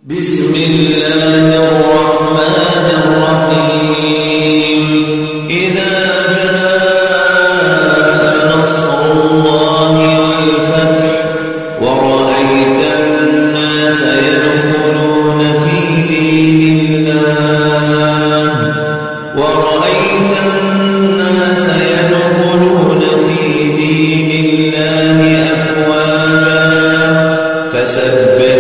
بسم الله الرحمن الرحيم إذا جاء نصر الله والفتح ورأيت الناس يدخلون في دين الله أفواجا فسبح